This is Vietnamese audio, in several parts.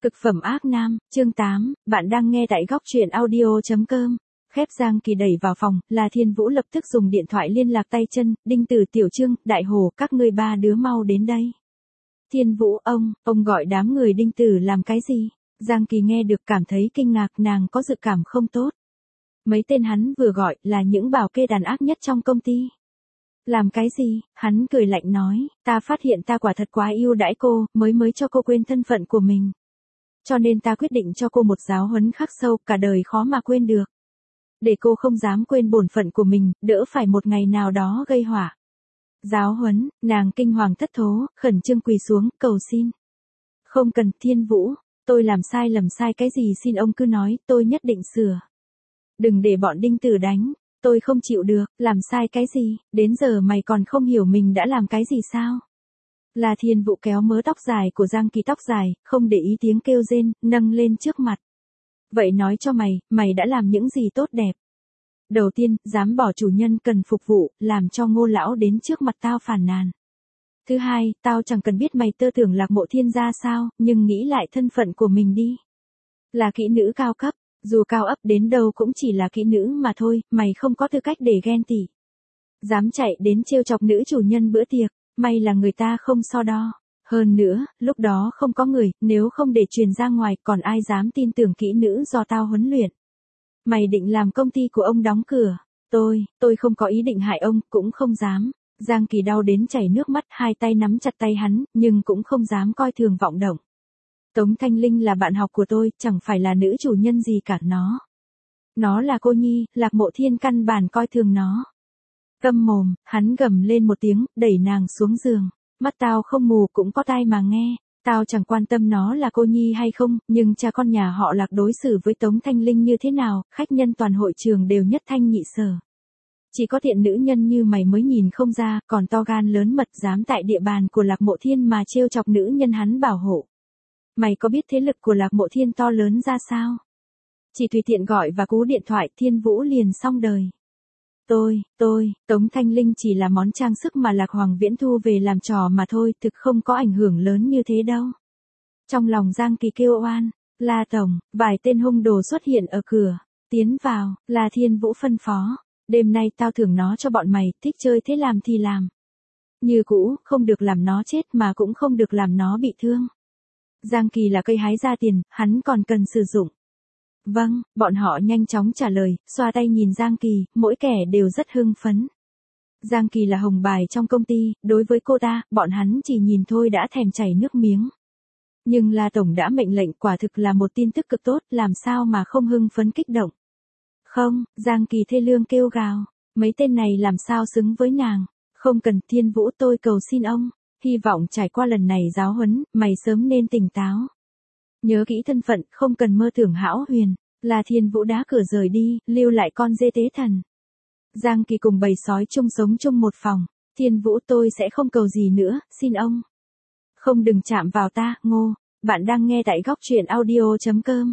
Cực phẩm ác nam, chương 8, bạn đang nghe tại góc truyện audio.com. Khép Giang Kỳ đẩy vào phòng, là Thiên Vũ lập tức dùng điện thoại liên lạc tay chân, Đinh Tử, Tiểu Trương, Đại Hồ, các ngươi ba đứa mau đến đây. Thiên Vũ, ông gọi đám người Đinh Tử làm cái gì? Giang Kỳ nghe được cảm thấy kinh ngạc, nàng có dự cảm không tốt. Mấy tên hắn vừa gọi là những bảo kê đàn ác nhất trong công ty. Làm cái gì? Hắn cười lạnh nói, ta phát hiện ta quả thật quá yêu đãi cô, mới cho cô quên thân phận của mình. Cho nên ta quyết định cho cô một giáo huấn khắc sâu, cả đời khó mà quên được. Để cô không dám quên bổn phận của mình, đỡ phải một ngày nào đó gây họa. Giáo huấn, nàng kinh hoàng thất thố, khẩn trương quỳ xuống, cầu xin. Không cần, Thiên Vũ, tôi làm sai cái gì xin ông cứ nói, tôi nhất định sửa. Đừng để bọn Đinh Tử đánh, tôi không chịu được, làm sai cái gì, đến giờ mày còn không hiểu mình đã làm cái gì sao? Là Thiên Vũ kéo mớ tóc dài của Giang Kỳ, tóc dài, không để ý tiếng kêu rên, nâng lên trước mặt. Vậy nói cho mày đã làm những gì tốt đẹp? Đầu tiên, dám bỏ chủ nhân cần phục vụ, làm cho Ngô lão đến trước mặt tao phàn nàn. Thứ hai, tao chẳng cần biết mày tơ tưởng Lạc Mộ Thiên ra sao, nhưng nghĩ lại thân phận của mình đi. Là kỹ nữ cao cấp, dù cao ấp đến đâu cũng chỉ là kỹ nữ mà thôi, mày không có tư cách để ghen tị. Dám chạy đến trêu chọc nữ chủ nhân bữa tiệc, may là người ta không so đo. Hơn nữa, lúc đó không có người, nếu không để truyền ra ngoài còn ai dám tin tưởng kỹ nữ do tao huấn luyện. Mày định làm công ty của ông đóng cửa. Tôi không có ý định hại ông, cũng không dám. Giang Kỳ đau đến chảy nước mắt, hai tay nắm chặt tay hắn, nhưng cũng không dám coi thường vọng động. Tống Thanh Linh là bạn học của tôi, chẳng phải là nữ chủ nhân gì cả nó. Nó là cô nhi, Lạc Mộ Thiên căn bản coi thường nó. Câm mồm, hắn gầm lên một tiếng, đẩy nàng xuống giường. Mắt tao không mù cũng có tai mà nghe. Tao chẳng quan tâm nó là cô nhi hay không, nhưng cha con nhà họ Lạc đối xử với Tống Thanh Linh như thế nào, khách nhân toàn hội trường đều nhất thanh nhị sở. Chỉ có tiện nữ nhân như mày mới nhìn không ra, còn to gan lớn mật dám tại địa bàn của Lạc Mộ Thiên mà trêu chọc nữ nhân hắn bảo hộ. Mày có biết thế lực của Lạc Mộ Thiên to lớn ra sao? Chỉ tùy tiện gọi và cú điện thoại, Thiên Vũ liền xong đời. Tống Thanh Linh chỉ là món trang sức mà Lạc Hoàng Viễn thu về làm trò mà thôi, thực không có ảnh hưởng lớn như thế đâu. Trong lòng Giang Kỳ kêu oan, La Tổng, vài tên hung đồ xuất hiện ở cửa, tiến vào, là Thiên Vũ phân phó, đêm nay tao thưởng nó cho bọn mày, thích chơi thế làm thì làm. Như cũ, không được làm nó chết mà cũng không được làm nó bị thương. Giang Kỳ là cây hái ra tiền, hắn còn cần sử dụng. Vâng, bọn họ nhanh chóng trả lời, xoa tay nhìn Giang Kỳ, mỗi kẻ đều rất hưng phấn. Giang Kỳ là hồng bài trong công ty, đối với cô ta, bọn hắn chỉ nhìn thôi đã thèm chảy nước miếng. Nhưng La Tổng đã mệnh lệnh, quả thực là một tin tức cực tốt, làm sao mà không hưng phấn kích động. Không, Giang Kỳ thê lương kêu gào, mấy tên này làm sao xứng với nàng. Không cần, Thiên Vũ, tôi cầu xin ông, hy vọng trải qua lần này giáo huấn, mày sớm nên tỉnh táo. Nhớ kỹ thân phận, không cần mơ tưởng hão huyền. Là Thiên Vũ đá cửa rời đi, lưu lại con dê tế thần. Giang Kỳ cùng bầy sói chung sống chung một phòng. Thiên Vũ, tôi sẽ không cầu gì nữa, xin ông. Không, đừng chạm vào ta, Ngô. Bạn đang nghe tại góc truyện audio.com.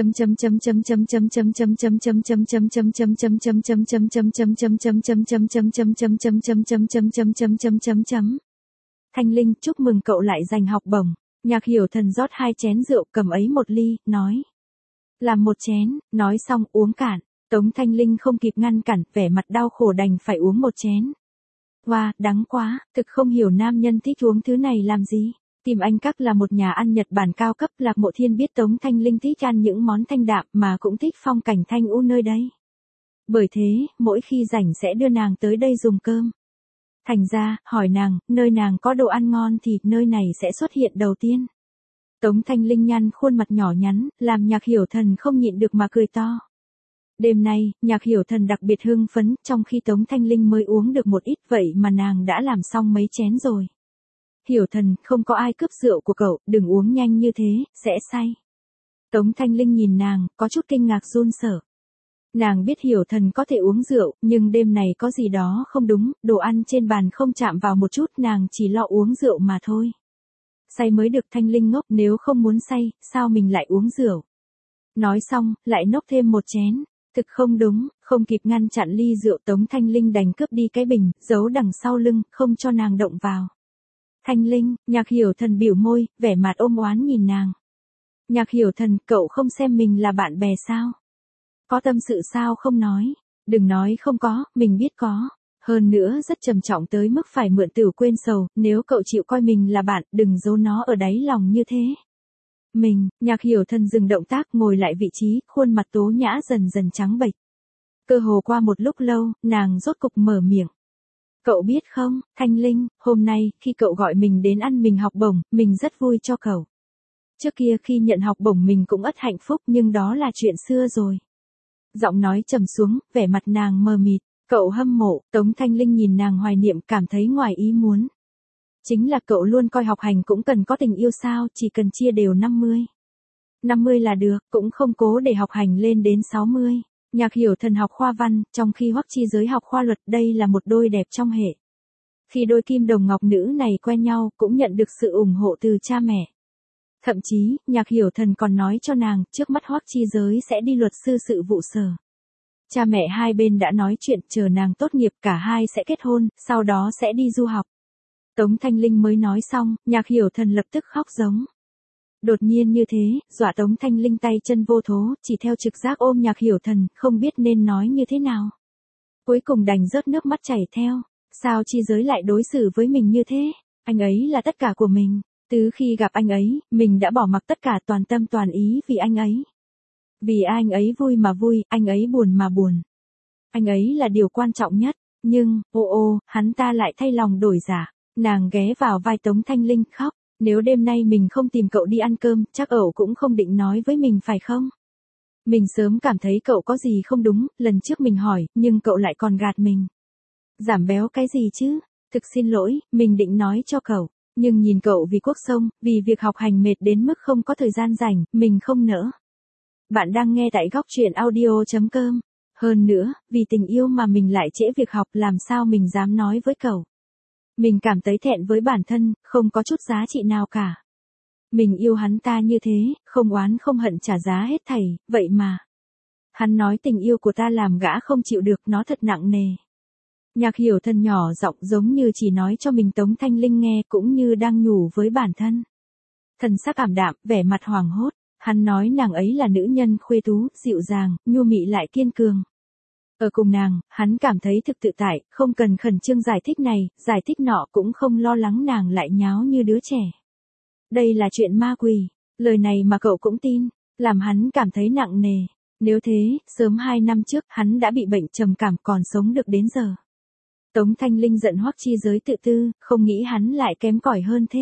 Thanh Linh, chúc mừng cậu lại giành học bổng. Nhạc Hiểu Thần rót 2 chén rượu, cầm ấy một ly, nói. Làm một chén, nói xong uống cạn. Tống Thanh Linh không kịp ngăn cản, vẻ mặt đau khổ đành phải uống một chén. Wow, đắng quá, thực không hiểu nam nhân thích uống thứ này làm gì. Tìm Anh Các là một nhà ăn Nhật Bản cao cấp, Lạc Mộ Thiên biết Tống Thanh Linh thích ăn những món thanh đạm mà cũng thích phong cảnh thanh u nơi đây. Bởi thế, mỗi khi rảnh sẽ đưa nàng tới đây dùng cơm. Thành ra, hỏi nàng, nơi nàng có đồ ăn ngon thì nơi này sẽ xuất hiện đầu tiên. Tống Thanh Linh nhăn khuôn mặt nhỏ nhắn, làm Nhạc Hiểu Thần không nhịn được mà cười to. Đêm nay, Nhạc Hiểu Thần đặc biệt hưng phấn, trong khi Tống Thanh Linh mới uống được một ít, vậy mà nàng đã làm xong mấy chén rồi. Hiểu Thần, không có ai cướp rượu của cậu, đừng uống nhanh như thế, sẽ say. Tống Thanh Linh nhìn nàng, có chút kinh ngạc run sợ. Nàng biết Hiểu Thần có thể uống rượu, nhưng đêm này có gì đó không đúng, đồ ăn trên bàn không chạm vào một chút, nàng chỉ lo uống rượu mà thôi. Say mới được, Thanh Linh ngốc, nếu không muốn say, sao mình lại uống rượu? Nói xong, lại nốc thêm một chén. Thực không đúng, không kịp ngăn chặn ly rượu, Tống Thanh Linh đành cướp đi cái bình, giấu đằng sau lưng, không cho nàng động vào. Thanh Linh, Nhạc Hiểu Thần biểu môi, vẻ mặt ôm oán nhìn nàng. Nhạc Hiểu Thần, cậu không xem mình là bạn bè sao? Có tâm sự sao không nói? Đừng nói không có, mình biết có. Hơn nữa rất trầm trọng tới mức phải mượn tửu quên sầu, nếu cậu chịu coi mình là bạn, đừng giấu nó ở đáy lòng như thế. Nhạc Hiểu Thần dừng động tác, ngồi lại vị trí, khuôn mặt tố nhã dần dần trắng bệch. Cơ hồ qua một lúc lâu, nàng rốt cục mở miệng. Cậu biết không, Thanh Linh, hôm nay, khi cậu gọi mình đến ăn mình học bổng, mình rất vui cho cậu. Trước kia khi nhận học bổng mình cũng ất hạnh phúc nhưng đó là chuyện xưa rồi. Giọng nói trầm xuống, vẻ mặt nàng mờ mịt. Cậu hâm mộ, Tống Thanh Linh nhìn nàng hoài niệm cảm thấy ngoài ý muốn. Chính là cậu luôn coi học hành cũng cần có tình yêu sao, chỉ cần chia đều 50. 50 là được, cũng không cố để học hành lên đến 60. Nhạc Hiểu Thần học khoa văn, trong khi Hoắc Chi Giới học khoa luật, đây là một đôi đẹp trong hệ. Khi đôi kim đồng ngọc nữ này quen nhau, cũng nhận được sự ủng hộ từ cha mẹ. Thậm chí, Nhạc Hiểu Thần còn nói cho nàng, trước mắt Hoắc Chi Giới sẽ đi luật sư sự vụ sở. Cha mẹ hai bên đã nói chuyện, chờ nàng tốt nghiệp cả hai sẽ kết hôn, sau đó sẽ đi du học. Tống Thanh Linh mới nói xong, Nhạc Hiểu Thần lập tức khóc giống. Đột nhiên như thế, dọa Tống Thanh Linh tay chân vô thố, chỉ theo trực giác ôm Nhạc Hiểu Thần, không biết nên nói như thế nào. Cuối cùng đành rớt nước mắt chảy theo. Sao Chi Giới lại đối xử với mình như thế? Anh ấy là tất cả của mình. Từ khi gặp anh ấy, mình đã bỏ mặc tất cả, toàn tâm toàn ý vì anh ấy. Vì anh ấy vui mà vui, anh ấy buồn mà buồn. Anh ấy là điều quan trọng nhất. Nhưng, hắn ta lại thay lòng đổi dạ. Nàng ghé vào vai Tống Thanh Linh khóc. Nếu đêm nay mình không tìm cậu đi ăn cơm, chắc ẩu cũng không định nói với mình phải không? Mình sớm cảm thấy cậu có gì không đúng, lần trước mình hỏi, nhưng cậu lại còn gạt mình. Giảm béo cái gì chứ? Thực xin lỗi, mình định nói cho cậu. Nhưng nhìn cậu vì quốc sông, vì việc học hành mệt đến mức không có thời gian rảnh, mình không nỡ. Bạn đang nghe tại góc truyện audio.com. Hơn nữa, vì tình yêu mà mình lại trễ việc học, làm sao mình dám nói với cậu. Mình cảm thấy thẹn với bản thân, không có chút giá trị nào cả. Mình yêu hắn ta như thế, không oán không hận trả giá hết thảy, vậy mà. Hắn nói tình yêu của ta làm gã không chịu được, nó thật nặng nề. Nhạc Hiểu Thần nhỏ giọng giống như chỉ nói cho mình Tống Thanh Linh nghe, cũng như đang nhủ với bản thân. Thần sắc ảm đạm, vẻ mặt hoảng hốt, hắn nói nàng ấy là nữ nhân khuê tú, dịu dàng, nhu mị lại kiên cường. Ở cùng nàng, hắn cảm thấy thực tự tại, không cần khẩn trương giải thích này, giải thích nọ, cũng không lo lắng nàng lại nháo như đứa trẻ. Đây là chuyện ma quỷ, lời này mà cậu cũng tin, làm hắn cảm thấy nặng nề. Nếu thế, sớm 2 năm trước, hắn đã bị bệnh trầm cảm còn sống được đến giờ. Tống Thanh Linh giận Hoắc Chi Giới tự tư, không nghĩ hắn lại kém cỏi hơn thế.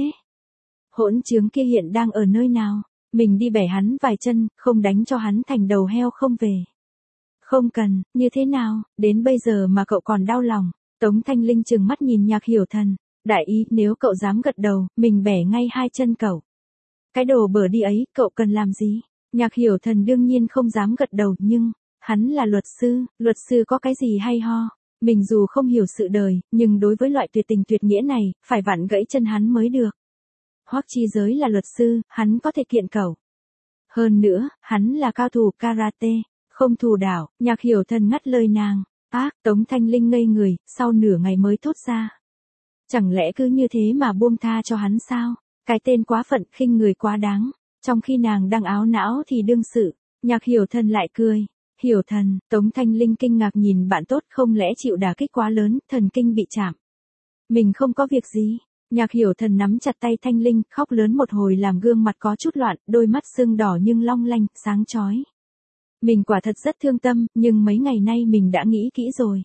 Hỗn trướng kia hiện đang ở nơi nào? Mình đi bẻ hắn vài chân, không đánh cho hắn thành đầu heo không về. Không cần, như thế nào, đến bây giờ mà cậu còn đau lòng. Tống Thanh Linh trừng mắt nhìn Nhạc Hiểu Thần. Đại ý, nếu cậu dám gật đầu, mình bẻ ngay 2 chân cậu. Cái đồ bở đi ấy, cậu cần làm gì? Nhạc Hiểu Thần đương nhiên không dám gật đầu, nhưng, hắn là luật sư có cái gì hay ho? Mình dù không hiểu sự đời, nhưng đối với loại tuyệt tình tuyệt nghĩa này, phải vặn gãy chân hắn mới được. Hoắc Chi Giới là luật sư, hắn có thể kiện cậu. Hơn nữa, hắn là cao thủ karate, không thù đảo. Nhạc Hiểu Thần ngắt lời nàng. Tống Thanh Linh ngây người, sau nửa ngày mới thốt ra. Chẳng lẽ cứ như thế mà buông tha cho hắn sao? Cái tên quá phận, khinh người quá đáng. Trong khi nàng đang áo não thì đương sự, Nhạc Hiểu Thần lại cười. Hiểu Thần, Tống Thanh Linh kinh ngạc nhìn bạn tốt, không lẽ chịu đả kích quá lớn, thần kinh bị chạm. Mình không có việc gì. Nhạc Hiểu Thần nắm chặt tay Thanh Linh, khóc lớn một hồi làm gương mặt có chút loạn, đôi mắt sưng đỏ nhưng long lanh, sáng chói. Mình quả thật rất thương tâm, nhưng mấy ngày nay mình đã nghĩ kỹ rồi.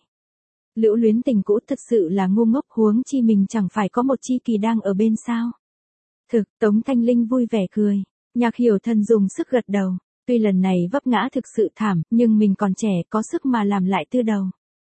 Lữ luyến tình cũ thật sự là ngu ngốc, huống chi mình chẳng phải có một tri kỷ đang ở bên sao. Thực, Tống Thanh Linh vui vẻ cười. Nhạc Hiểu Thần dùng sức gật đầu. Tuy lần này vấp ngã thực sự thảm, nhưng mình còn trẻ, có sức mà làm lại từ đầu.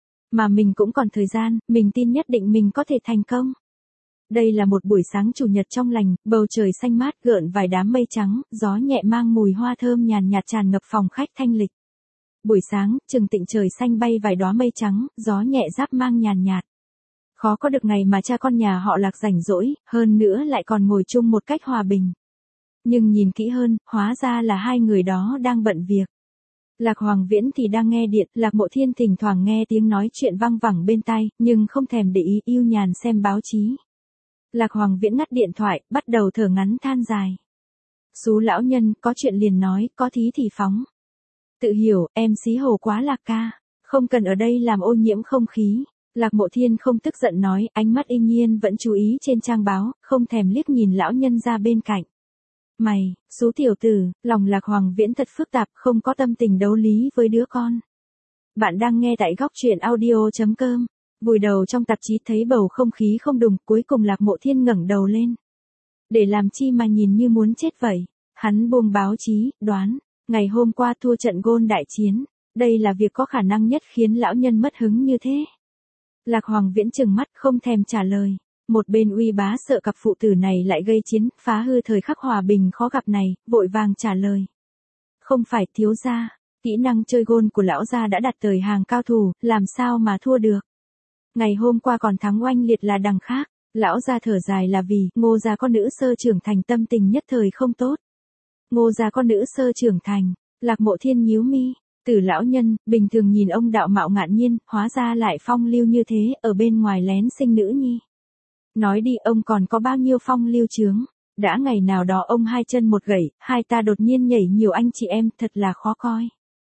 Mà mình cũng còn thời gian, mình tin nhất định mình có thể thành công. Đây là một buổi sáng chủ nhật trong lành, bầu trời xanh mát gợn vài đám mây trắng, gió nhẹ mang mùi hoa thơm nhàn nhạt tràn ngập phòng khách thanh lịch. Buổi sáng, chừng tịnh trời xanh bay vài đóa mây trắng, gió nhẹ giáp mang nhàn nhạt. Khó có được ngày mà cha con nhà họ Lạc rảnh rỗi, hơn nữa lại còn ngồi chung một cách hòa bình. Nhưng nhìn kỹ hơn, hóa ra là hai người đó đang bận việc. Lạc Hoàng Viễn thì đang nghe điện, Lạc Mộ Thiên thỉnh thoảng nghe tiếng nói chuyện văng vẳng bên tai, nhưng không thèm để ý, yêu nhàn xem báo chí. Lạc Hoàng Viễn ngắt điện thoại, bắt đầu thở ngắn than dài. Xú lão nhân, có chuyện liền nói, có thí thì phóng. Tự hiểu, em xí hồ quá Lạc ca. Không cần ở đây làm ô nhiễm không khí. Lạc Mộ Thiên không tức giận nói, ánh mắt y nhiên vẫn chú ý trên trang báo, không thèm liếc nhìn lão nhân ra bên cạnh. Mày, xú tiểu tử, lòng Lạc Hoàng Viễn thật phức tạp, không có tâm tình đấu lý với đứa con. Bạn đang nghe tại góc truyện audio.com. Vùi đầu trong tạp chí thấy bầu không khí không đùng, cuối cùng Lạc Mộ Thiên ngẩng đầu lên. Để làm chi mà nhìn như muốn chết vậy? Hắn buông báo chí, đoán, ngày hôm qua thua trận gôn đại chiến, đây là việc có khả năng nhất khiến lão nhân mất hứng như thế. Lạc Hoàng Viễn trừng mắt không thèm trả lời. Một bên Uy Bá sợ cặp phụ tử này lại gây chiến, phá hư thời khắc hòa bình khó gặp này, vội vàng trả lời. Không phải thiếu gia, kỹ năng chơi gôn của lão gia đã đặt tới hàng cao thủ, làm sao mà thua được. Ngày hôm qua còn thắng oanh liệt là đằng khác, lão gia thở dài là vì Ngô gia con nữ sơ trưởng thành tâm tình nhất thời không tốt. Ngô gia con nữ sơ trưởng thành, Lạc Mộ Thiên nhíu mi. Tử lão nhân, bình thường nhìn ông đạo mạo ngạn nhiên, hóa ra lại phong lưu như thế, ở bên ngoài lén sinh nữ nhi. Nói đi, ông còn có bao nhiêu phong lưu chướng. Đã ngày nào đó ông hai chân một gậy, hai ta đột nhiên nhảy nhiều anh chị em, thật là khó coi.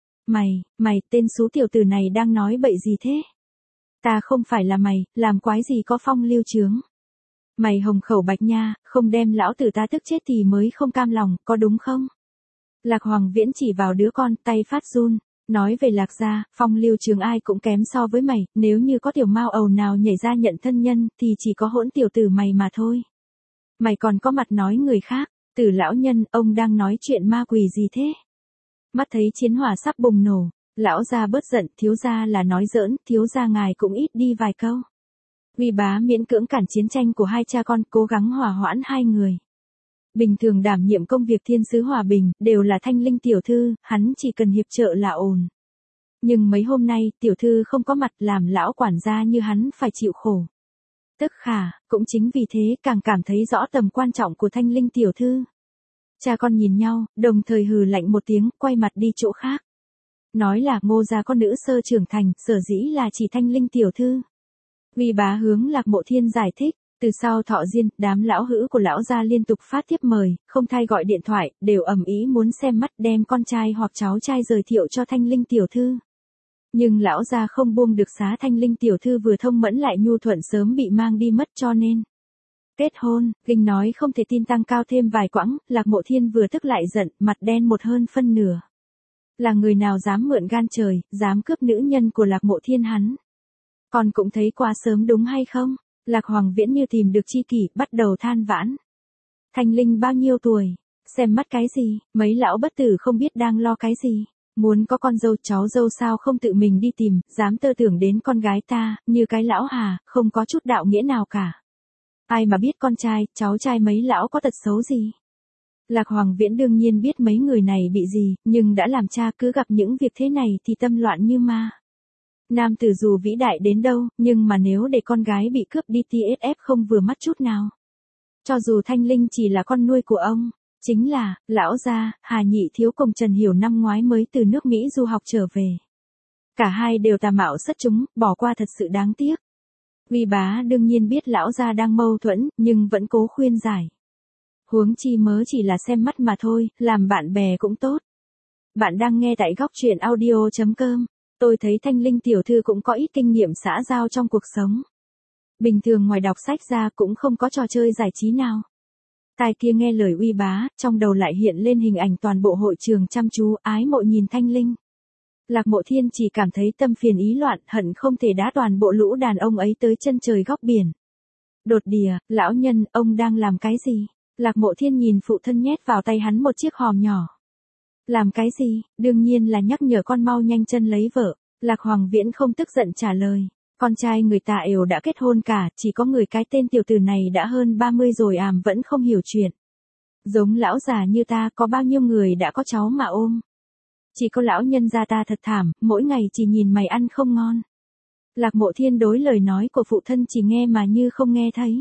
Mày, tên xú tiểu tử này đang nói bậy gì thế? Ta không phải là mày, làm quái gì có phong lưu chướng. Mày hồng khẩu bạch nha, không đem lão tử ta tức chết thì mới không cam lòng, có đúng không? Lạc Hoàng Viễn chỉ vào đứa con, tay phát run, nói về Lạc gia, phong lưu chướng ai cũng kém so với mày, nếu như có tiểu mao ầu nào nhảy ra nhận thân nhân, thì chỉ có hỗn tiểu tử mày mà thôi. Mày còn có mặt nói người khác, Tử lão nhân, ông đang nói chuyện ma quỷ gì thế? Mắt thấy chiến hỏa sắp bùng nổ, lão gia bớt giận, thiếu gia là nói giỡn, thiếu gia ngài cũng ít đi vài câu. Uy Bá miễn cưỡng cản chiến tranh của hai cha con, cố gắng hòa hoãn hai người. Bình thường đảm nhiệm công việc thiên sứ hòa bình, đều là Thanh Linh tiểu thư, hắn chỉ cần hiệp trợ là ổn. Nhưng mấy hôm nay, tiểu thư không có mặt làm lão quản gia như hắn phải chịu khổ. Tức khả, cũng chính vì thế càng cảm thấy rõ tầm quan trọng của Thanh Linh tiểu thư. Cha con nhìn nhau, đồng thời hừ lạnh một tiếng, quay mặt đi chỗ khác. Nói là Ngô gia con nữ sơ trưởng thành, sở dĩ là chỉ Thanh Linh tiểu thư. Uy Bá hướng Lạc Mộ Thiên giải thích. Từ sau thọ diên, đám lão hữu của lão gia liên tục phát thiếp mời, không thay gọi điện thoại, đều ầm ĩ muốn xem mắt đem con trai hoặc cháu trai giới thiệu cho Thanh Linh tiểu thư. Nhưng lão gia không buông được xá Thanh Linh tiểu thư vừa thông mẫn lại nhu thuận sớm bị mang đi mất cho nên. Kết hôn, Kinh nói không thể tin tăng cao thêm vài quãng, Lạc Mộ Thiên vừa tức lại giận, mặt đen một hơn phân nửa. Là người nào dám mượn gan trời, dám cướp nữ nhân của Lạc Mộ Thiên hắn. Con cũng thấy quá sớm đúng hay không? Lạc Hoàng Viễn như tìm được chi kỷ, bắt đầu than vãn. Thanh Linh bao nhiêu tuổi? Xem mắt cái gì? Mấy lão bất tử không biết đang lo cái gì? Muốn có con dâu cháu dâu sao không tự mình đi tìm, dám tơ tưởng đến con gái ta, như cái lão hà, không có chút đạo nghĩa nào cả. Ai mà biết con trai, cháu trai mấy lão có tật xấu gì? Lạc Hoàng Viễn đương nhiên biết mấy người này bị gì, nhưng đã làm cha cứ gặp những việc thế này thì tâm loạn như ma. Nam tử dù vĩ đại đến đâu, nhưng mà nếu để con gái bị cướp đi TSF không vừa mắt chút nào. Cho dù Thanh Linh chỉ là con nuôi của ông, chính là, lão gia, Hà Nhị Thiếu cùng Trần Hiểu năm ngoái mới từ nước Mỹ du học trở về. Cả hai đều tà mạo xuất chúng, bỏ qua thật sự đáng tiếc. Uy Bá đương nhiên biết lão gia đang mâu thuẫn, nhưng vẫn cố khuyên giải. Huống chi mớ chỉ là xem mắt mà thôi, làm bạn bè cũng tốt. Bạn đang nghe tại góc truyện audio.com. Tôi thấy Thanh Linh tiểu thư cũng có ít kinh nghiệm xã giao trong cuộc sống. Bình thường ngoài đọc sách ra cũng không có trò chơi giải trí nào. Tai kia nghe lời Uy Bá, trong đầu lại hiện lên hình ảnh toàn bộ hội trường chăm chú ái mộ nhìn Thanh Linh. Lạc Mộ Thiên chỉ cảm thấy tâm phiền ý loạn, hận không thể đá toàn bộ lũ đàn ông ấy tới chân trời góc biển. Đột đìa, lão nhân, ông đang làm cái gì? Lạc Mộ Thiên nhìn phụ thân nhét vào tay hắn một chiếc hòm nhỏ. Làm cái gì? Đương nhiên là nhắc nhở con mau nhanh chân lấy vợ. Lạc Hoàng Viễn không tức giận trả lời. Con trai người ta đều đã kết hôn cả, chỉ có người cái tên tiểu tử này đã hơn 30 rồi vẫn không hiểu chuyện. Giống lão già như ta có bao nhiêu người đã có cháu mà ôm. Chỉ có lão nhân gia ta thật thảm, mỗi ngày chỉ nhìn mày ăn không ngon. Lạc Mộ Thiên đối lời nói của phụ thân chỉ nghe mà như không nghe thấy.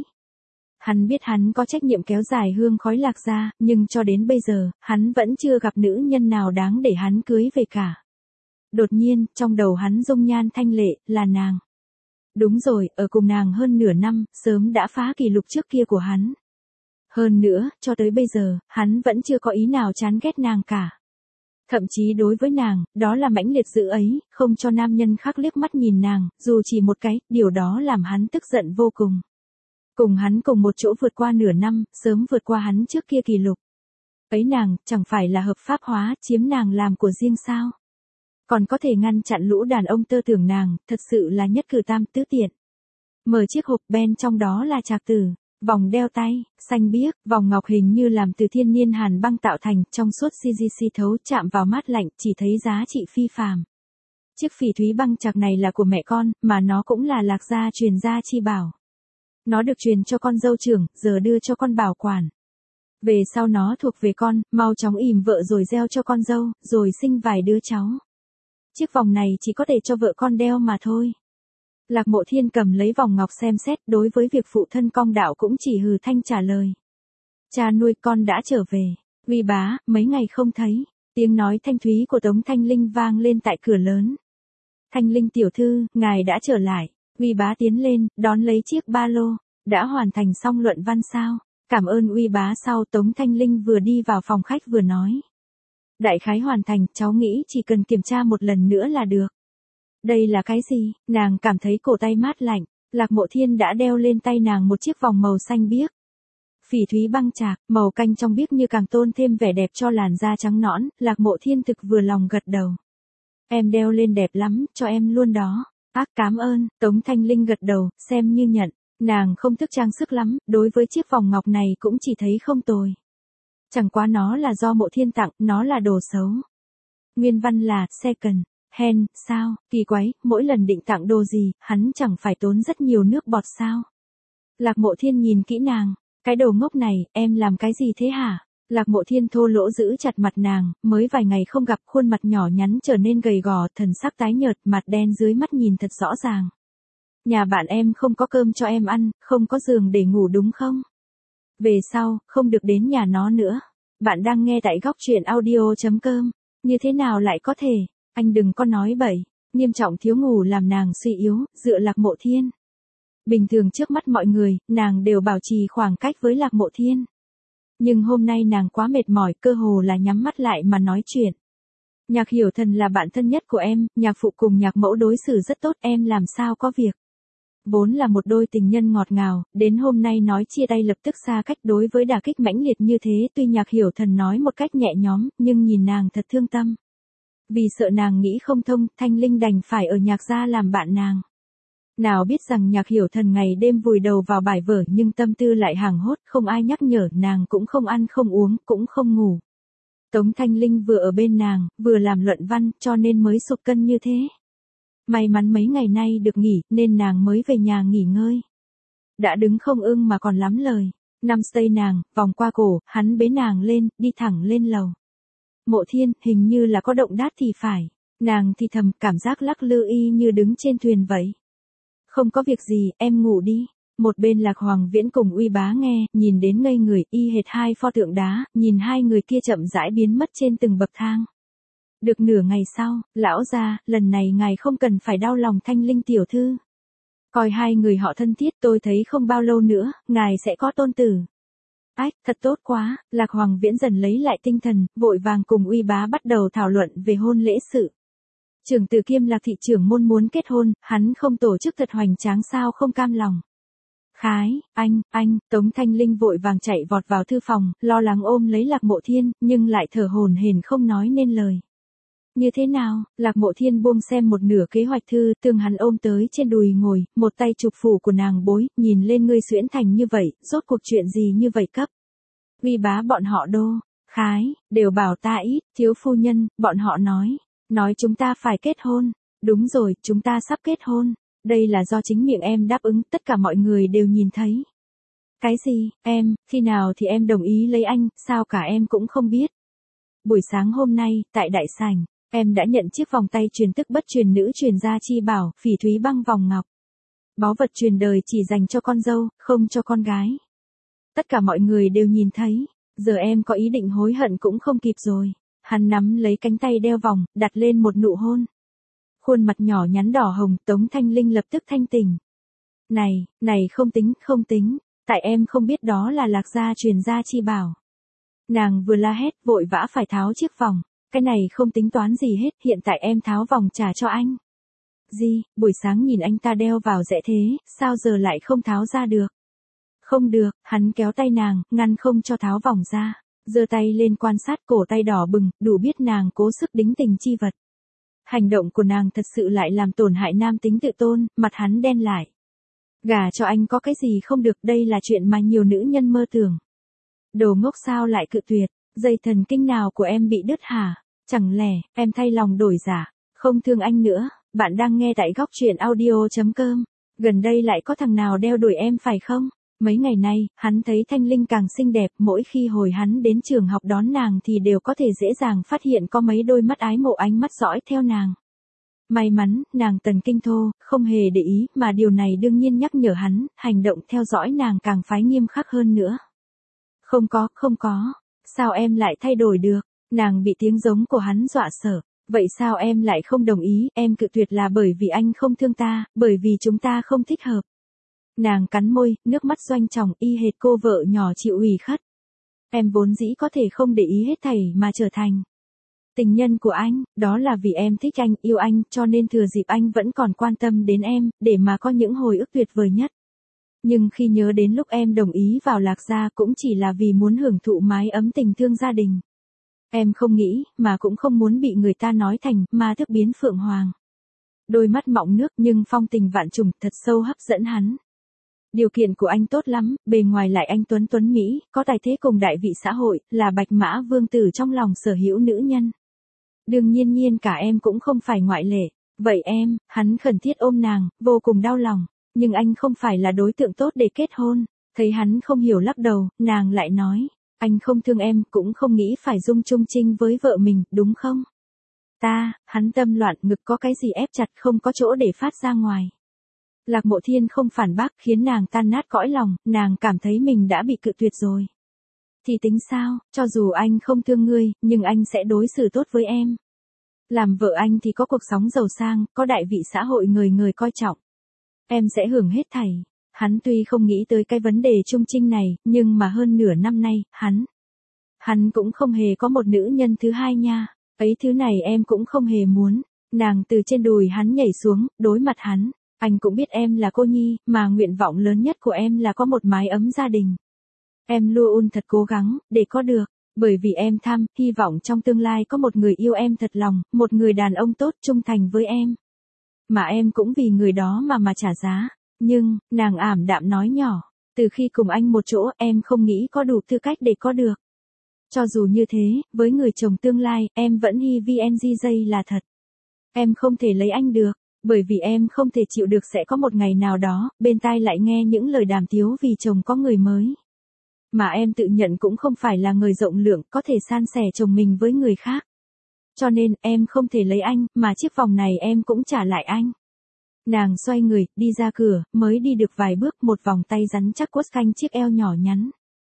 Hắn biết hắn có trách nhiệm kéo dài hương khói Lạc gia, nhưng cho đến bây giờ, hắn vẫn chưa gặp nữ nhân nào đáng để hắn cưới về cả. Đột nhiên, trong đầu hắn dung nhan thanh lệ, là nàng. Đúng rồi, ở cùng nàng hơn nửa năm, sớm đã phá kỷ lục trước kia của hắn. Hơn nữa, cho tới bây giờ, hắn vẫn chưa có ý nào chán ghét nàng cả. Thậm chí đối với nàng, đó là mãnh liệt dữ ấy, không cho nam nhân khác liếc mắt nhìn nàng, dù chỉ một cái, điều đó làm hắn tức giận vô cùng. Cùng hắn cùng một chỗ vượt qua nửa năm, sớm vượt qua hắn trước kia kỷ lục. Ấy nàng, chẳng phải là hợp pháp hóa, chiếm nàng làm của riêng sao? Còn có thể ngăn chặn lũ đàn ông tơ tưởng nàng, thật sự là nhất cử tam tứ tiện. Mở chiếc hộp bên trong đó là trạc tử, vòng đeo tay, xanh biếc, vòng ngọc hình như làm từ thiên niên hàn băng tạo thành, trong suốt CGC thấu chạm vào mát lạnh, chỉ thấy giá trị phi phàm. Chiếc phỉ thúy băng chạc này là của mẹ con, mà nó cũng là Lạc gia truyền gia chi bảo. Nó được truyền cho con dâu trưởng, giờ đưa cho con bảo quản. Về sau nó thuộc về con, mau chóng ỉm vợ rồi gieo cho con dâu, rồi sinh vài đứa cháu. Chiếc vòng này chỉ có thể cho vợ con đeo mà thôi. Lạc Mộ Thiên cầm lấy vòng ngọc xem xét, đối với việc phụ thân Công Đạo cũng chỉ hừ thanh trả lời. Cha nuôi con đã trở về. Uy bá, mấy ngày không thấy. Tiếng nói thanh thúy của Tống Thanh Linh vang lên tại cửa lớn. Thanh Linh tiểu thư, ngài đã trở lại. Uy bá tiến lên, đón lấy chiếc ba lô. Đã hoàn thành xong luận văn sao? Cảm ơn Uy bá. Sau Tống Thanh Linh vừa đi vào phòng khách vừa nói. Đại khái hoàn thành, cháu nghĩ chỉ cần kiểm tra một lần nữa là được. Đây là cái gì? Nàng cảm thấy cổ tay mát lạnh. Lạc Mộ Thiên đã đeo lên tay nàng một chiếc vòng màu xanh biếc. Phỉ thúy băng chạc, màu canh trong biếc như càng tôn thêm vẻ đẹp cho làn da trắng nõn. Lạc Mộ Thiên thực vừa lòng gật đầu. Em đeo lên đẹp lắm, cho em luôn đó. Ác cảm ơn. Tống Thanh Linh gật đầu, xem như nhận. Nàng không thức trang sức lắm, đối với chiếc vòng ngọc này cũng chỉ thấy không tồi. Chẳng quá nó là do Mộ Thiên tặng, nó là đồ xấu. Nguyên văn là, second hand, sao, kỳ quái, mỗi lần định tặng đồ gì, hắn chẳng phải tốn rất nhiều nước bọt sao. Lạc Mộ Thiên nhìn kỹ nàng, cái đầu ngốc này, em làm cái gì thế hả? Lạc Mộ Thiên thô lỗ giữ chặt mặt nàng, mới vài ngày không gặp, khuôn mặt nhỏ nhắn trở nên gầy gò, thần sắc tái nhợt, mặt đen dưới mắt nhìn thật rõ ràng. Nhà bạn em không có cơm cho em ăn, không có giường để ngủ đúng không? Về sau, không được đến nhà nó nữa. Bạn đang nghe tại góc truyện audio.com. Như thế nào lại có thể? Anh đừng có nói bậy. Nghiêm trọng thiếu ngủ làm nàng suy yếu, dựa Lạc Mộ Thiên. Bình thường trước mắt mọi người, nàng đều bảo trì khoảng cách với Lạc Mộ Thiên. Nhưng hôm nay nàng quá mệt mỏi, cơ hồ là nhắm mắt lại mà nói chuyện. Nhạc Hiểu Thần là bạn thân nhất của em, nhạc phụ cùng nhạc mẫu đối xử rất tốt, em làm sao có việc. Vốn là một đôi tình nhân ngọt ngào, đến hôm nay nói chia tay lập tức xa cách. Đối với đả kích mãnh liệt như thế, tuy Nhạc Hiểu Thần nói một cách nhẹ nhõm, nhưng nhìn nàng thật thương tâm. Vì sợ nàng nghĩ không thông, Thanh Linh đành phải ở Nhạc gia làm bạn nàng. Nào biết rằng Nhạc Hiểu Thần ngày đêm vùi đầu vào bài vở, nhưng tâm tư lại hàng hốt, không ai nhắc nhở, nàng cũng không ăn không uống, cũng không ngủ. Tống Thanh Linh vừa ở bên nàng, vừa làm luận văn, cho nên mới sụt cân như thế. May mắn mấy ngày nay được nghỉ, nên nàng mới về nhà nghỉ ngơi. Đã đứng không ưng mà còn lắm lời. Nắm tay nàng, vòng qua cổ, hắn bế nàng lên, đi thẳng lên lầu. Mộ Thiên, hình như là có động đát thì phải. Nàng thì thầm, cảm giác lắc lư y như đứng trên thuyền vậy. Không có việc gì, em ngủ đi. Một bên Lạc Hoàng Viễn cùng Uy Bá nghe, nhìn đến ngây người, y hệt hai pho tượng đá, nhìn hai người kia chậm rãi biến mất trên từng bậc thang. Được nửa ngày sau, lão gia, lần này ngài không cần phải đau lòng Thanh Linh tiểu thư. Coi hai người họ thân thiết, tôi thấy không bao lâu nữa, ngài sẽ có tôn tử. Ách, thật tốt quá. Lạc Hoàng Viễn dần lấy lại tinh thần, vội vàng cùng Uy Bá bắt đầu thảo luận về hôn lễ sự. Trưởng tử kiêm Lạc thị trưởng môn muốn kết hôn, hắn không tổ chức thật hoành tráng sao không cam lòng. Khái, anh, Tống Thanh Linh vội vàng chạy vọt vào thư phòng, lo lắng ôm lấy Lạc Mộ Thiên, nhưng lại thở hổn hển không nói nên lời. Như thế nào? Lạc Mộ Thiên buông xem một nửa kế hoạch thư, tương hắn ôm tới trên đùi ngồi, một tay chụp phủ của nàng bối, nhìn lên ngươi xuyễn thành như vậy, rốt cuộc chuyện gì như vậy cấp. Uy Bá bọn họ đô, Khái, đều bảo ta ít, thiếu phu nhân, bọn họ nói chúng ta phải kết hôn. Đúng rồi, chúng ta sắp kết hôn. Đây là do chính miệng em đáp ứng, tất cả mọi người đều nhìn thấy. Cái gì, em, khi nào thì em đồng ý lấy anh, sao cả em cũng không biết. Buổi sáng hôm nay, tại đại sảnh, em đã nhận chiếc vòng tay truyền tức bất truyền nữ truyền gia chi bảo, phỉ thúy băng vòng ngọc. Báu vật truyền đời chỉ dành cho con dâu, không cho con gái. Tất cả mọi người đều nhìn thấy, giờ em có ý định hối hận cũng không kịp rồi. Hắn nắm lấy cánh tay đeo vòng, đặt lên một nụ hôn. Khuôn mặt nhỏ nhắn đỏ hồng, Tống Thanh Linh lập tức thanh tỉnh. Này, không tính. Tại em không biết đó là Lạc gia truyền gia chi bảo. Nàng vừa la hét vội vã phải tháo chiếc vòng. Cái này không tính toán gì hết, hiện tại em tháo vòng trả cho anh. Gì, buổi sáng nhìn anh ta đeo vào dễ thế, sao giờ lại không tháo ra được? Không được, hắn kéo tay nàng, ngăn không cho tháo vòng ra. Giơ tay lên quan sát cổ tay đỏ bừng, đủ biết nàng cố sức đính tình chi vật. Hành động của nàng thật sự lại làm tổn hại nam tính tự tôn, mặt hắn đen lại. Gả cho anh có cái gì không được, đây là chuyện mà nhiều nữ nhân mơ tưởng. Đồ ngốc sao lại cự tuyệt, dây thần kinh nào của em bị đứt hả? Chẳng lẽ, em thay lòng đổi dạ, không thương anh nữa, bạn đang nghe tại góc truyện audio.com. Gần đây lại có thằng nào đeo đuổi em phải không? Mấy ngày nay, hắn thấy Thanh Linh càng xinh đẹp, mỗi khi hồi hắn đến trường học đón nàng thì đều có thể dễ dàng phát hiện có mấy đôi mắt ái mộ ánh mắt dõi theo nàng. May mắn, nàng tần kinh thô, không hề để ý, mà điều này đương nhiên nhắc nhở hắn, hành động theo dõi nàng càng phái nghiêm khắc hơn nữa. Không có, sao em lại thay đổi được? Nàng bị tiếng giống của hắn dọa sợ. Vậy sao em lại không đồng ý, em cự tuyệt là bởi vì anh không thương ta, bởi vì chúng ta không thích hợp. Nàng cắn môi, nước mắt doanh tròng y hệt cô vợ nhỏ chịu ủy khuất. Em vốn dĩ có thể không để ý hết thảy mà trở thành tình nhân của anh, đó là vì em thích anh, yêu anh, cho nên thừa dịp anh vẫn còn quan tâm đến em, để mà có những hồi ức tuyệt vời nhất. Nhưng khi nhớ đến lúc em đồng ý vào Lạc gia cũng chỉ là vì muốn hưởng thụ mái ấm tình thương gia đình. Em không nghĩ, mà cũng không muốn bị người ta nói thành ma thức biến phượng hoàng. Đôi mắt mọng nước nhưng phong tình vạn trùng thật sâu hấp dẫn hắn. Điều kiện của anh tốt lắm, bề ngoài lại anh tuấn Mỹ, có tài thế cùng đại vị xã hội, là bạch mã vương tử trong lòng sở hữu nữ nhân. Đương nhiên cả em cũng không phải ngoại lệ. Vậy em, hắn khẩn thiết ôm nàng, vô cùng đau lòng. Nhưng anh không phải là đối tượng tốt để kết hôn. Thấy hắn không hiểu lắc đầu, nàng lại nói. Anh không thương em, cũng không nghĩ phải dung chung chinh với vợ mình, đúng không? Hắn tâm loạn, ngực có cái gì ép chặt không có chỗ để phát ra ngoài. Lạc Mộ Thiên không phản bác khiến nàng tan nát cõi lòng, nàng cảm thấy mình đã bị cự tuyệt rồi. Thì tính sao, cho dù anh không thương ngươi, nhưng anh sẽ đối xử tốt với em. Làm vợ anh thì có cuộc sống giàu sang, có đại vị xã hội người người coi trọng. Em sẽ hưởng hết thảy. Hắn tuy không nghĩ tới cái vấn đề chung chinh này, nhưng mà hơn nửa năm nay, hắn cũng không hề có một nữ nhân thứ hai nha. Ấy thứ này em cũng không hề muốn. Nàng từ trên đùi hắn nhảy xuống, đối mặt hắn. Anh cũng biết em là cô nhi, mà nguyện vọng lớn nhất của em là có một mái ấm gia đình. Em luôn thật cố gắng, để có được. Bởi vì em hy vọng trong tương lai có một người yêu em thật lòng, một người đàn ông tốt trung thành với em. Mà em cũng vì người đó mà trả giá. Nhưng, nàng ảm đạm nói nhỏ, từ khi cùng anh một chỗ em không nghĩ có đủ tư cách để có được. Cho dù như thế, với người chồng tương lai, em vẫn hy VNGJ là thật. Em không thể lấy anh được, bởi vì em không thể chịu được sẽ có một ngày nào đó, bên tai lại nghe những lời đàm tiếu vì chồng có người mới. Mà em tự nhận cũng không phải là người rộng lượng, có thể san sẻ chồng mình với người khác. Cho nên, em không thể lấy anh, mà chiếc vòng này em cũng trả lại anh. Nàng xoay người, đi ra cửa, mới đi được vài bước một vòng tay rắn chắc quất canh chiếc eo nhỏ nhắn.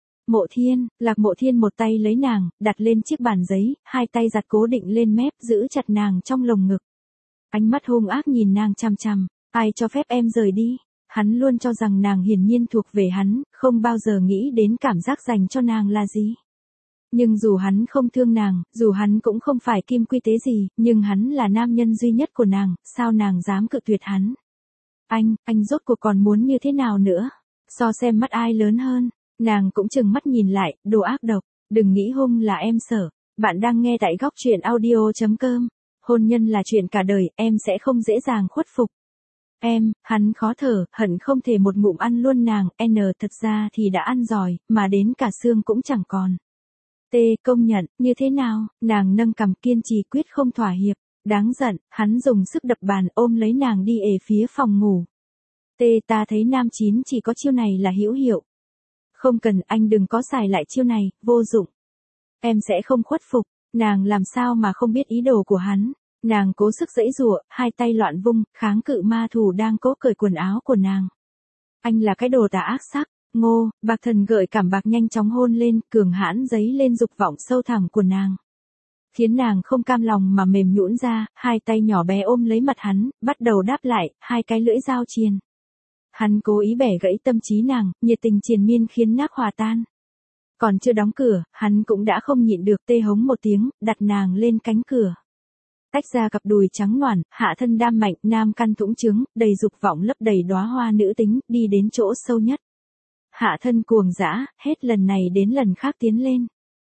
Lạc Mộ Thiên một tay lấy nàng, đặt lên chiếc bàn giấy, hai tay giặt cố định lên mép giữ chặt nàng trong lồng ngực. Ánh mắt hung ác nhìn nàng chằm chằm, ai cho phép em rời đi. Hắn luôn cho rằng nàng hiển nhiên thuộc về hắn, không bao giờ nghĩ đến cảm giác dành cho nàng là gì. Nhưng dù hắn không thương nàng, dù hắn cũng không phải kim quy tế gì, nhưng hắn là nam nhân duy nhất của nàng, sao nàng dám cự tuyệt hắn. Anh rốt cuộc còn muốn như thế nào nữa? So xem mắt ai lớn hơn. Nàng cũng chừng mắt nhìn lại, đồ ác độc, đừng nghĩ hung là em sợ. Bạn đang nghe tại góc truyện audio.com. Hôn nhân là chuyện cả đời, em sẽ không dễ dàng khuất phục. Hắn khó thở, hận không thể một ngụm ăn luôn nàng, thật ra thì đã ăn rồi, mà đến cả xương cũng chẳng còn. Công nhận, như thế nào, nàng nâng cằm kiên trì quyết không thỏa hiệp, đáng giận, hắn dùng sức đập bàn ôm lấy nàng đi phía phòng ngủ. Ta thấy nam chín chỉ có chiêu này là hữu hiệu. Không cần, anh đừng có xài lại chiêu này, vô dụng. Em sẽ không khuất phục, nàng làm sao mà không biết ý đồ của hắn. Nàng cố sức giãy giụa, hai tay loạn vung, kháng cự ma thù đang cố cởi quần áo của nàng. Anh là cái đồ tà ác sắc. Bạc thần gợi cảm bạc nhanh chóng hôn lên, cường hãn dấy lên dục vọng sâu thẳm của nàng. Khiến nàng không cam lòng mà mềm nhũn ra, hai tay nhỏ bé ôm lấy mặt hắn, bắt đầu đáp lại, hai cái lưỡi dao triền. Hắn cố ý bẻ gãy tâm trí nàng, nhiệt tình triền miên khiến nát hòa tan. Còn chưa đóng cửa, hắn cũng đã không nhịn được tê hống một tiếng, đặt nàng lên cánh cửa. Tách ra cặp đùi trắng nõn, hạ thân đam mạnh, nam căn thũng trứng, đầy dục vọng lấp đầy đóa hoa nữ tính, đi đến chỗ sâu nhất. Hạ thân cuồng dã, hết lần này đến lần khác tiến lên.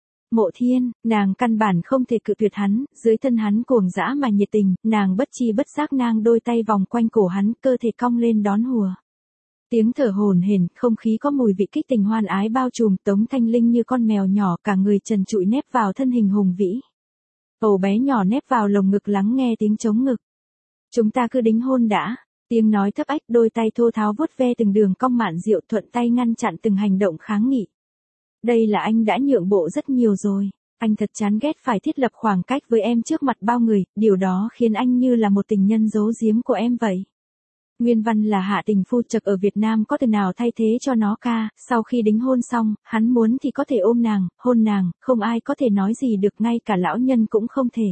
Mộ Thiên, nàng căn bản không thể cự tuyệt hắn, dưới thân hắn cuồng dã mà nhiệt tình, nàng bất chi bất giác nang đôi tay vòng quanh cổ hắn, cơ thể cong lên đón hùa. Tiếng thở hổn hển, không khí có mùi vị kích tình hoan ái bao trùm, Tống Thanh Linh như con mèo nhỏ, cả người trần trụi nép vào thân hình hùng vĩ. Ổ bé nhỏ nép vào lồng ngực lắng nghe tiếng trống ngực. Chúng ta cứ đính hôn đã. Tiếng nói thấp ách, đôi tay thô tháo vuốt ve từng đường cong mạn diệu, thuận tay ngăn chặn từng hành động kháng nghị. Đây là anh đã nhượng bộ rất nhiều rồi. Anh thật chán ghét phải thiết lập khoảng cách với em trước mặt bao người, điều đó khiến anh như là một tình nhân giấu giếm của em vậy. Nguyên văn là Hạ Tình Phu Trật ở Việt Nam có từ nào thay thế cho nó ca, sau khi đính hôn xong, hắn muốn thì có thể ôm nàng, hôn nàng, không ai có thể nói gì được, ngay cả lão nhân cũng không thể.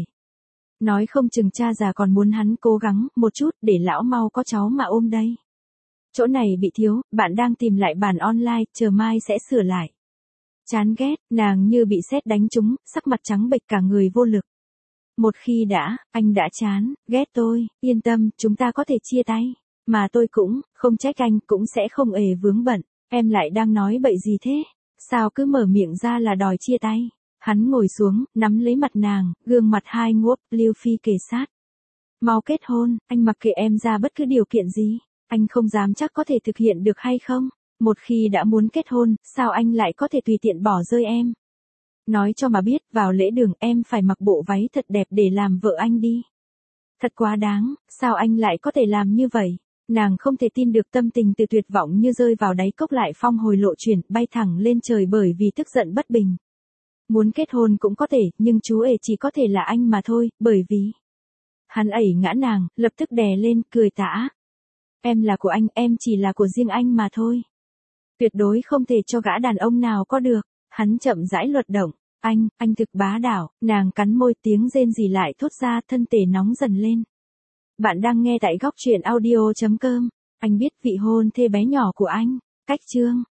Nói không chừng cha già còn muốn hắn cố gắng một chút để lão mau có cháu mà ôm đây. Chỗ này bị thiếu, bạn đang tìm lại bản online, chờ mai sẽ sửa lại. Chán ghét, nàng như bị sét đánh trúng, sắc mặt trắng bệch cả người vô lực. Một khi anh đã chán, ghét tôi, yên tâm, chúng ta có thể chia tay. Mà tôi cũng, không trách anh, cũng sẽ không ề vướng bận. Em lại đang nói bậy gì thế? Sao cứ mở miệng ra là đòi chia tay? Hắn ngồi xuống, nắm lấy mặt nàng, gương mặt hai nguốp, Lưu Phi kề sát. Mau kết hôn, anh mặc kệ em ra bất cứ điều kiện gì. Anh không dám chắc có thể thực hiện được hay không. Một khi đã muốn kết hôn, sao anh lại có thể tùy tiện bỏ rơi em? Nói cho mà biết, vào lễ đường em phải mặc bộ váy thật đẹp để làm vợ anh đi. Thật quá đáng, sao anh lại có thể làm như vậy? Nàng không thể tin được, tâm tình từ tuyệt vọng như rơi vào đáy cốc lại phong hồi lộ chuyển, bay thẳng lên trời bởi vì tức giận bất bình. Muốn kết hôn cũng có thể, nhưng chú ể chỉ có thể là anh mà thôi, bởi vì... Hắn ẩy ngã nàng, lập tức đè lên, cười tả. Em là của anh, em chỉ là của riêng anh mà thôi. Tuyệt đối không thể cho gã đàn ông nào có được. Hắn chậm rãi luật động. Anh thực bá đạo. Nàng cắn môi, tiếng rên rỉ lại thốt ra, thân thể nóng dần lên. Bạn đang nghe tại góc truyện audio.com. Anh biết vị hôn thê bé nhỏ của anh. Cách chương.